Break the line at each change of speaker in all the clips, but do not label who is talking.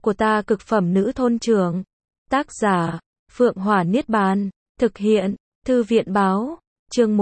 của ta cực phẩm nữ thôn trưởng. Tác giả, Phượng Hỏa Niết Bàn. Thực hiện, Thư viện báo. Chương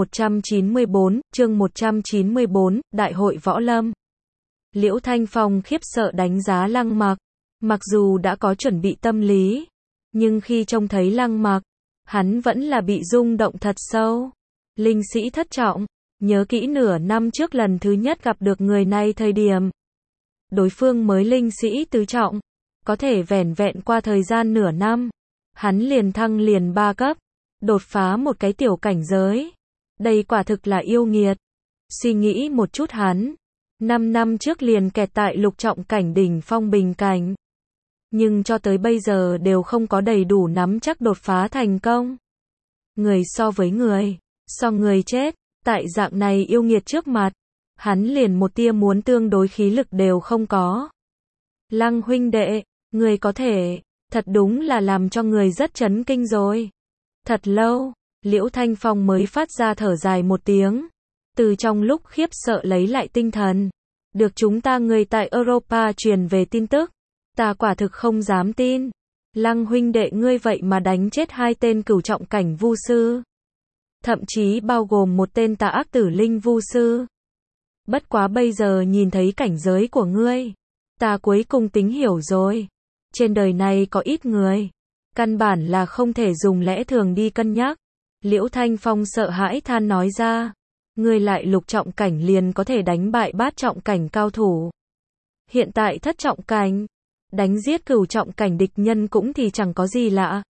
194, Đại hội Võ Lâm. Liễu Thanh Phong khiếp sợ đánh giá Lăng Mặc. Mặc dù đã có chuẩn bị tâm lý, nhưng khi trông thấy Lăng Mặc, hắn vẫn là bị rung động thật sâu. Linh sĩ thất trọng, nhớ kỹ nửa năm trước lần thứ nhất gặp được người này thời điểm. Đối phương mới linh sĩ tứ trọng, có thể vẻn vẹn qua thời gian nửa năm, hắn liền thăng liền 3 cấp, đột phá một cái tiểu cảnh giới. Đây quả thực là yêu nghiệt. Suy nghĩ một chút hắn, 5 năm trước liền kẹt tại lục trọng cảnh đỉnh phong bình cảnh. Nhưng cho tới bây giờ đều không có đầy đủ nắm chắc đột phá thành công. Người so với người, so người chết, tại dạng này yêu nghiệt trước mặt, hắn liền một tia muốn tương đối khí lực đều không có. Lăng huynh đệ, người có thể, thật đúng là làm cho người rất chấn kinh rồi. Thật lâu, Liễu Thanh Phong mới phát ra thở dài một tiếng. Từ trong lúc khiếp sợ lấy lại tinh thần, được chúng ta người tại Europa truyền về tin tức, ta quả thực không dám tin. Lăng huynh đệ ngươi vậy mà đánh chết 2 tên cửu trọng cảnh vu sư. Thậm chí bao gồm một tên tà ác tử linh vu sư. Bất quá bây giờ nhìn thấy cảnh giới của ngươi, ta cuối cùng tính hiểu rồi. Trên đời này có ít người, căn bản là không thể dùng lẽ thường đi cân nhắc. Liễu Thanh Phong sợ hãi than nói ra. Ngươi lại lục trọng cảnh liền có thể đánh bại bát trọng cảnh cao thủ. Hiện tại thất trọng cảnh, đánh giết cửu trọng cảnh địch nhân cũng thì chẳng có gì lạ.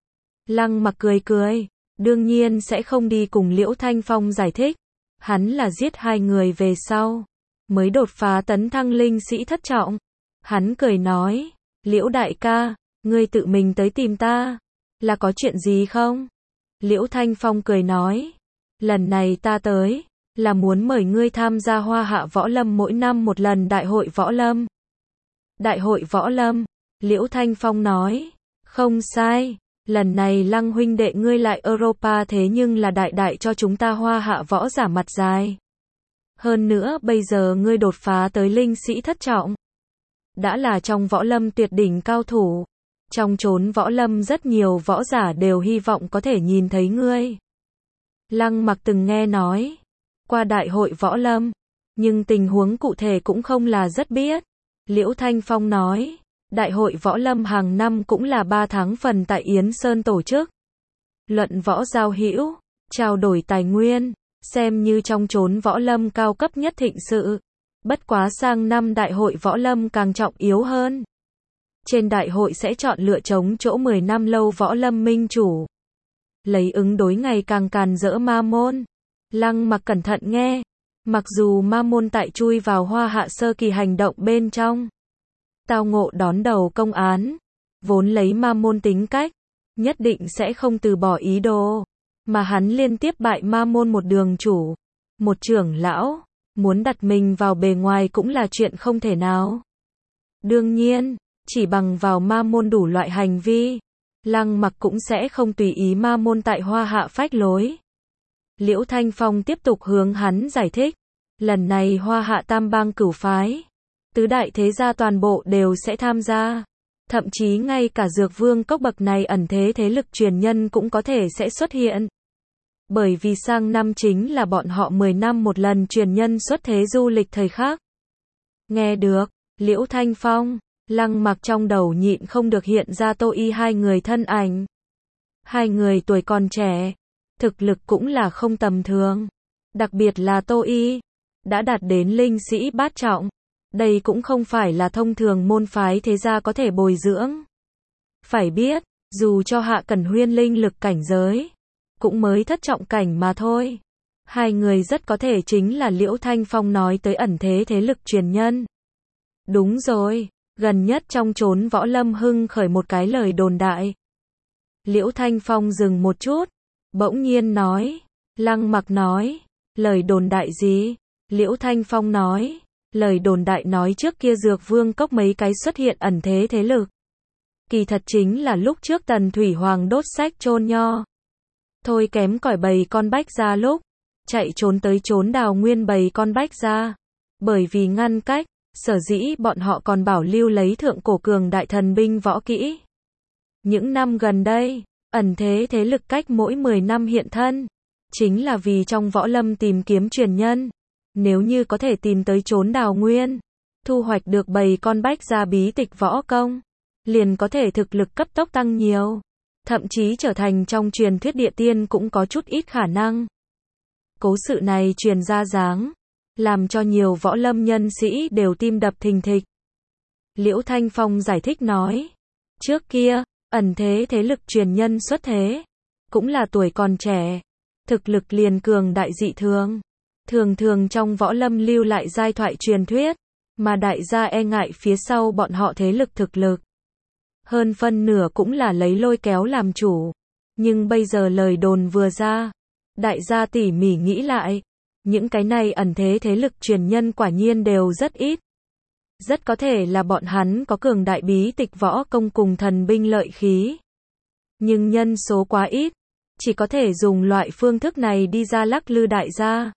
Lăng Mặc cười cười, đương nhiên sẽ không đi cùng Liễu Thanh Phong giải thích. Hắn là giết 2 người về sau, mới đột phá tấn thăng linh sĩ thất trọng. Hắn cười nói, Liễu đại ca, ngươi tự mình tới tìm ta, là có chuyện gì không? Liễu Thanh Phong cười nói, lần này ta tới, là muốn mời ngươi tham gia Hoa Hạ Võ Lâm mỗi năm một lần Đại hội Võ Lâm. Đại hội Võ Lâm, Liễu Thanh Phong nói, không sai, lần này Lăng huynh đệ ngươi lại Europa thế nhưng là đại đại cho chúng ta Hoa Hạ võ giả mặt dài. Hơn nữa bây giờ ngươi đột phá tới linh sĩ thất trọng, đã là trong võ lâm tuyệt đỉnh cao thủ. Trong chốn võ lâm rất nhiều võ giả đều hy vọng có thể nhìn thấy ngươi. Lăng Mặc từng nghe nói qua đại hội võ lâm, nhưng tình huống cụ thể cũng không là rất biết. Liễu Thanh Phong nói, đại hội võ lâm hàng năm cũng là 3 tháng phần tại Yến Sơn tổ chức. Luận võ giao hữu, trao đổi tài nguyên, xem như trong chốn võ lâm cao cấp nhất thịnh sự. Bất quá sang năm đại hội võ lâm càng trọng yếu hơn. Trên đại hội sẽ chọn lựa chống chỗ 10 năm lâu võ lâm minh chủ. Lấy ứng đối ngày càng càn rỡ ma môn. Lăng Mặc cẩn thận nghe. Mặc dù ma môn tại chui vào Hoa Hạ sơ kỳ hành động bên trong, tao ngộ đón đầu công án, vốn lấy ma môn tính cách, nhất định sẽ không từ bỏ ý đồ. Mà hắn liên tiếp bại ma môn một đường chủ, một trưởng lão, muốn đặt mình vào bề ngoài cũng là chuyện không thể nào. Đương nhiên, chỉ bằng vào ma môn đủ loại hành vi, Lăng Mặc cũng sẽ không tùy ý ma môn tại Hoa Hạ phách lối. Liễu Thanh Phong tiếp tục hướng hắn giải thích, lần này Hoa Hạ tam bang cửu phái, tứ đại thế gia toàn bộ đều sẽ tham gia. Thậm chí ngay cả Dược Vương cốc bậc này ẩn thế thế lực truyền nhân cũng có thể sẽ xuất hiện. Bởi vì sang năm chính là bọn họ 10 năm một lần truyền nhân xuất thế du lịch thời khắc. Nghe được, Liễu Thanh Phong, Lăng Mặc trong đầu nhịn không được hiện ra Tô Y 2 người thân ảnh. 2 người tuổi còn trẻ, thực lực cũng là không tầm thường. Đặc biệt là Tô Y, đã đạt đến linh sĩ bát trọng. Đây cũng không phải là thông thường môn phái thế gia có thể bồi dưỡng. Phải biết, dù cho Hạ Cẩn Huyên linh lực cảnh giới, cũng mới thất trọng cảnh mà thôi. 2 người rất có thể chính là Liễu Thanh Phong nói tới ẩn thế thế lực truyền nhân. Đúng rồi, gần nhất trong chốn võ lâm hưng khởi một cái lời đồn đại. Liễu Thanh Phong dừng một chút, bỗng nhiên nói. Lăng Mặc nói, lời đồn đại gì? Liễu Thanh Phong nói, lời đồn đại nói trước kia Dược Vương cốc mấy cái xuất hiện ẩn thế thế lực. Kỳ thật chính là lúc trước Tần Thủy Hoàng đốt sách chôn nho. Thôi kém cỏi bầy con bách ra lúc chạy trốn tới trốn đào nguyên bầy con bách ra. Bởi vì ngăn cách, Sở dĩ bọn họ còn bảo lưu lấy thượng cổ cường đại thần binh võ kỹ. Những năm gần đây, ẩn thế thế lực cách mỗi 10 năm hiện thân, chính là vì trong võ lâm tìm kiếm truyền nhân. Nếu như có thể tìm tới chốn đào nguyên, thu hoạch được 7 con bách gia bí tịch võ công, liền có thể thực lực cấp tốc tăng nhiều, thậm chí trở thành trong truyền thuyết địa tiên cũng có chút ít khả năng. Cố sự này truyền ra dáng, làm cho nhiều võ lâm nhân sĩ đều tim đập thình thịch. Liễu Thanh Phong giải thích nói, trước kia, ẩn thế thế lực truyền nhân xuất thế, cũng là tuổi còn trẻ, thực lực liền cường đại dị thường. Thường thường trong võ lâm lưu lại giai thoại truyền thuyết, mà đại gia e ngại phía sau bọn họ thế lực thực lực. Hơn phân nửa cũng là lấy lôi kéo làm chủ. Nhưng bây giờ lời đồn vừa ra, đại gia tỉ mỉ nghĩ lại, những cái này ẩn thế thế lực truyền nhân quả nhiên đều rất ít. Rất có thể là bọn hắn có cường đại bí tịch võ công cùng thần binh lợi khí. Nhưng nhân số quá ít, chỉ có thể dùng loại phương thức này đi ra lắc lư đại gia.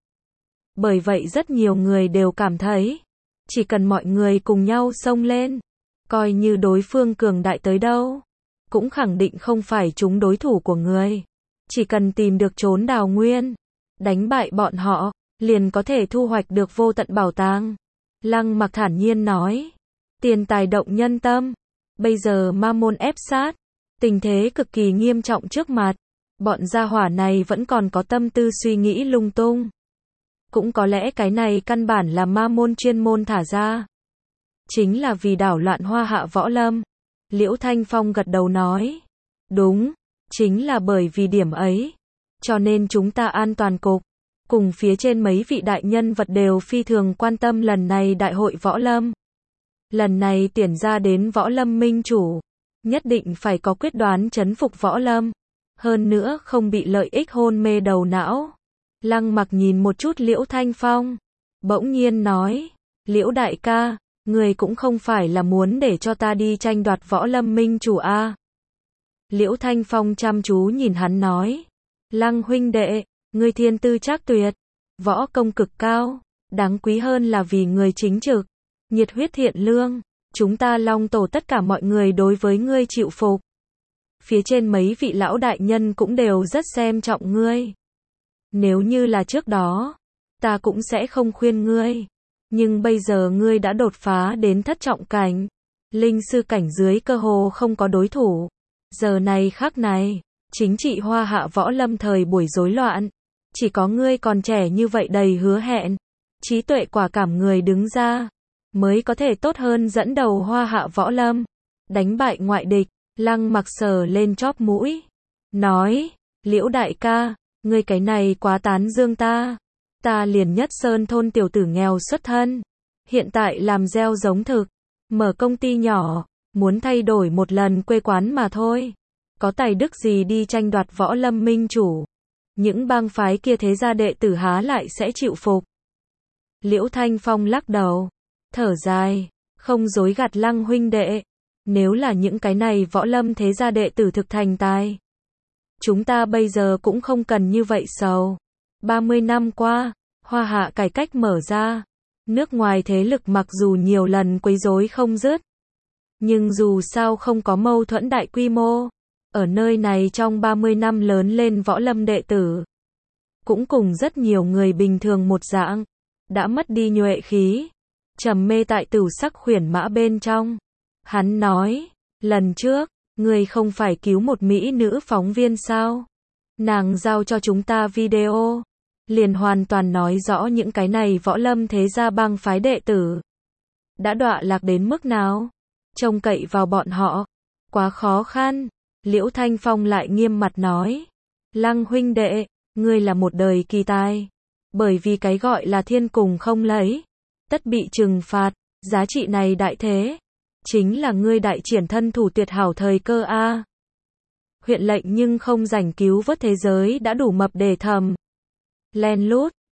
Bởi vậy rất nhiều người đều cảm thấy, chỉ cần mọi người cùng nhau xông lên, coi như đối phương cường đại tới đâu, cũng khẳng định không phải chúng đối thủ của người. Chỉ cần tìm được chốn đào nguyên, đánh bại bọn họ, liền có thể thu hoạch được vô tận bảo tàng. Lăng Mặc thản nhiên nói, tiền tài động nhân tâm, bây giờ ma môn ép sát, tình thế cực kỳ nghiêm trọng trước mặt, bọn gia hỏa này vẫn còn có tâm tư suy nghĩ lung tung. Cũng có lẽ cái này căn bản là ma môn chuyên môn thả ra, chính là vì đảo loạn hoa hạ võ lâm. Liễu Thanh Phong gật đầu nói, đúng, chính là bởi vì điểm ấy, cho nên chúng ta an toàn cục, cùng phía trên mấy vị đại nhân vật đều phi thường quan tâm lần này đại hội võ lâm. Lần này tuyển ra đến võ lâm minh chủ, nhất định phải có quyết đoán trấn phục võ lâm, hơn nữa không bị lợi ích hôn mê đầu não. Lăng Mặc nhìn một chút Liễu Thanh Phong, bỗng nhiên nói, Liễu đại ca, người cũng không phải là muốn để cho ta đi tranh đoạt võ lâm minh chủ a? Liễu Thanh Phong chăm chú nhìn hắn nói, Lăng huynh đệ, ngươi thiên tư trác tuyệt, võ công cực cao, đáng quý hơn là vì người chính trực, nhiệt huyết thiện lương, chúng ta Long tổ tất cả mọi người đối với ngươi chịu phục. Phía trên mấy vị lão đại nhân cũng đều rất xem trọng ngươi. Nếu như là trước đó, ta cũng sẽ không khuyên ngươi. Nhưng bây giờ ngươi đã đột phá đến thất trọng cảnh, linh sư cảnh dưới cơ hồ không có đối thủ. Giờ này khắc này, chính trị hoa hạ võ lâm thời buổi rối loạn, chỉ có ngươi còn trẻ như vậy đầy hứa hẹn, trí tuệ quả cảm người đứng ra, mới có thể tốt hơn dẫn đầu hoa hạ võ lâm, đánh bại ngoại địch. Lăng Mặc sờ lên chóp mũi, nói, Liễu đại ca, ngươi cái này quá tán dương ta. Ta liền Nhất Sơn thôn tiểu tử nghèo xuất thân, hiện tại làm gieo giống thực, mở công ty nhỏ, muốn thay đổi một lần quê quán mà thôi. Có tài đức gì đi tranh đoạt võ lâm minh chủ? Những bang phái kia thế gia đệ tử há lại sẽ chịu phục? Liễu Thanh Phong lắc đầu, thở dài, không dối gạt Lăng huynh đệ. Nếu là những cái này võ lâm thế gia đệ tử thực thành tài, chúng ta bây giờ cũng không cần như vậy sầu. 30 năm qua, hoa hạ cải cách mở ra, nước ngoài thế lực mặc dù nhiều lần quấy rối không dứt, nhưng dù sao không có mâu thuẫn đại quy mô. Ở nơi này trong 30 năm lớn lên võ lâm đệ tử, cũng cùng rất nhiều người bình thường một dạng, đã mất đi nhuệ khí, trầm mê tại tửu sắc khuyển mã bên trong. Hắn nói, lần trước, ngươi không phải cứu một mỹ nữ phóng viên sao? Nàng giao cho chúng ta video, liền hoàn toàn nói rõ những cái này võ lâm thế gia bang phái đệ tử đã đọa lạc đến mức nào. Trông cậy vào bọn họ, quá khó khăn. Liễu Thanh Phong lại nghiêm mặt nói, Lăng huynh đệ, ngươi là một đời kỳ tài, bởi vì cái gọi là thiên cùng không lấy, tất bị trừng phạt, giá trị này đại thế, chính là ngươi đại triển thân thủ tuyệt hảo thời cơ a. Huyện lệnh nhưng không rảnh cứu vớt thế giới đã đủ mập để thầm. Len lút,